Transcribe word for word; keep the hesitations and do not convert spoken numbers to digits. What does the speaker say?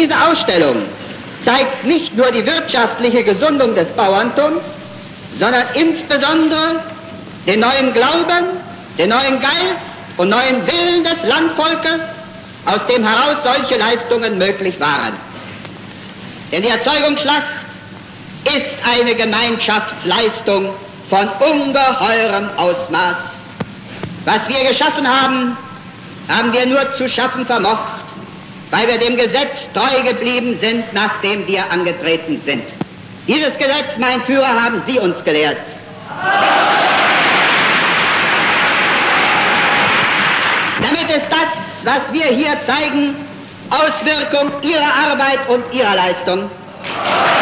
Diese Ausstellung zeigt nicht nur die wirtschaftliche Gesundung des Bauerntums, sondern insbesondere den neuen Glauben, den neuen Geist und neuen Willen des Landvolkes, aus dem heraus solche Leistungen möglich waren. Denn die Erzeugungsschlacht ist eine Gemeinschaftsleistung von ungeheurem Ausmaß. Was wir geschaffen haben, haben wir nur zu schaffen vermocht, weil wir dem Gesetz treu geblieben sind, nachdem wir angetreten sind. Dieses Gesetz, mein Führer, haben Sie uns gelehrt. Damit ist das, was wir hier zeigen, Auswirkung Ihrer Arbeit und Ihrer Leistung.